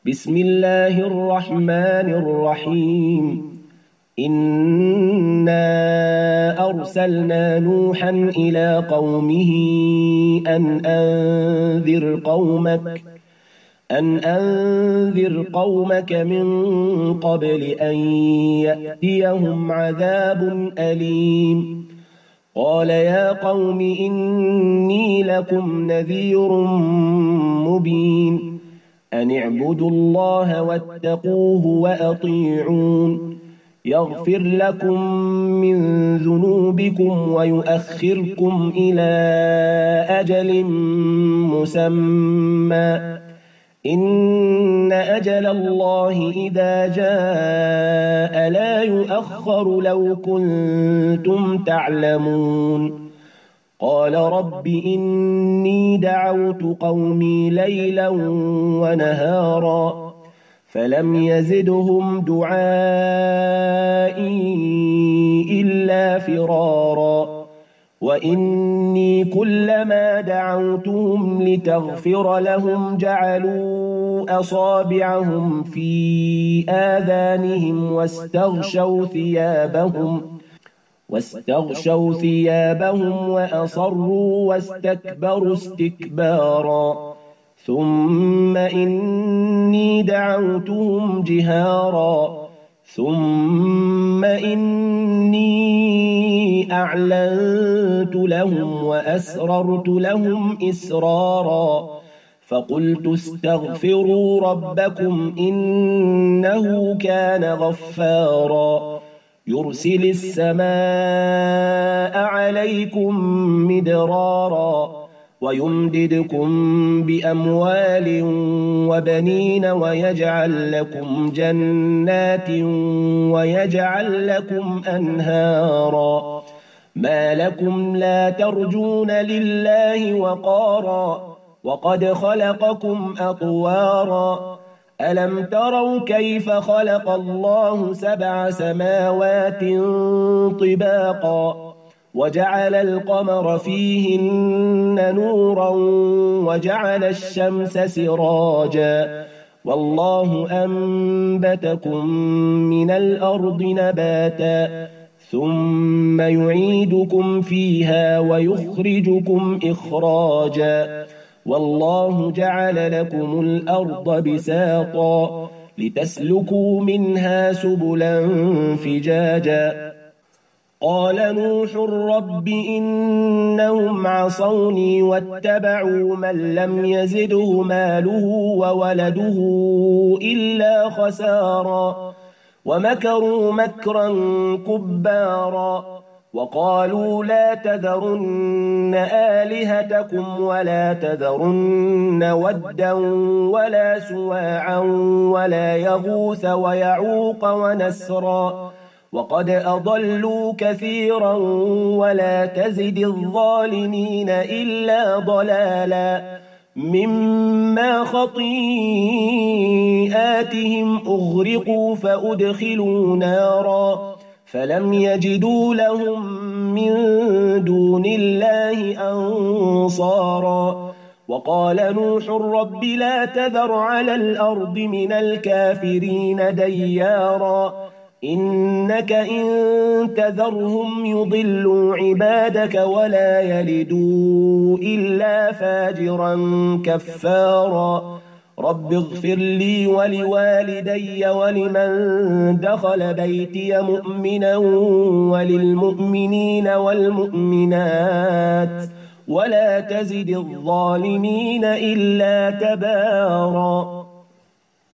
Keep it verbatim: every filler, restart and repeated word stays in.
بسم الله الرحمن الرحيم إنا أرسلنا نوحا إلى قومه أن أنذر قومك أن أنذر قومك من قبل أن يأتيهم عذاب أليم قال يا قوم إني لكم نذير مبين أن اعبدوا الله واتقوه وأطيعون يغفر لكم من ذنوبكم ويؤخركم إلى أجل مسمى إن أجل الله إذا جاء لا يؤخر لو كنتم تعلمون قال رب إني دعوت قومي ليلا ونهارا فلم يزدهم دعائي إلا فرارا وإني كلما دعوتهم لتغفر لهم جعلوا أصابعهم في آذانهم واستغشوا ثيابهم واستغشوا ثيابهم وأصروا واستكبروا استكبارا ثم إني دعوتهم جهارا ثم إني أعلنت لهم وأسررت لهم إسرارا فقلت استغفروا ربكم إنه كان غفارا يرسل السماء عليكم مدرارا ويمددكم بأموال وبنين ويجعل لكم جنات ويجعل لكم أنهارا ما لكم لا ترجون لله وقارا وقد خلقكم أطوارا ألم تروا كيف خلق الله سبع سماوات طباقا وجعل القمر فيهن نورا وجعل الشمس سراجا والله أنبتكم من الأرض نباتا ثم يعيدكم فيها ويخرجكم إخراجا والله جعل لكم الأرض بساطا لتسلكوا منها سبلا فجاجا قال نوح رب إنهم عصوني واتبعوا من لم يزده ماله وولده إلا خسارا ومكروا مكرا كبارا وقالوا لا تذرن آلهتكم ولا تذرن ودا ولا سواعا ولا يغوث ويعوق ونسرا وقد أضلوا كثيرا ولا تزد الظالمين إلا ضلالا مما خطيئاتهم أغرقوا فأدخلوا نارا فلم يجدوا لهم من دون الله أنصارا وقال نوح رب لا تذر على الأرض من الكافرين ديارا إنك إن تذرهم يضلوا عبادك ولا يلدوا إلا فاجرا كفارا رب اغفر لي ولوالدي ولمن دخل بيتي مؤمنا وللمؤمنين والمؤمنات ولا تزد الظالمين إلا تبارا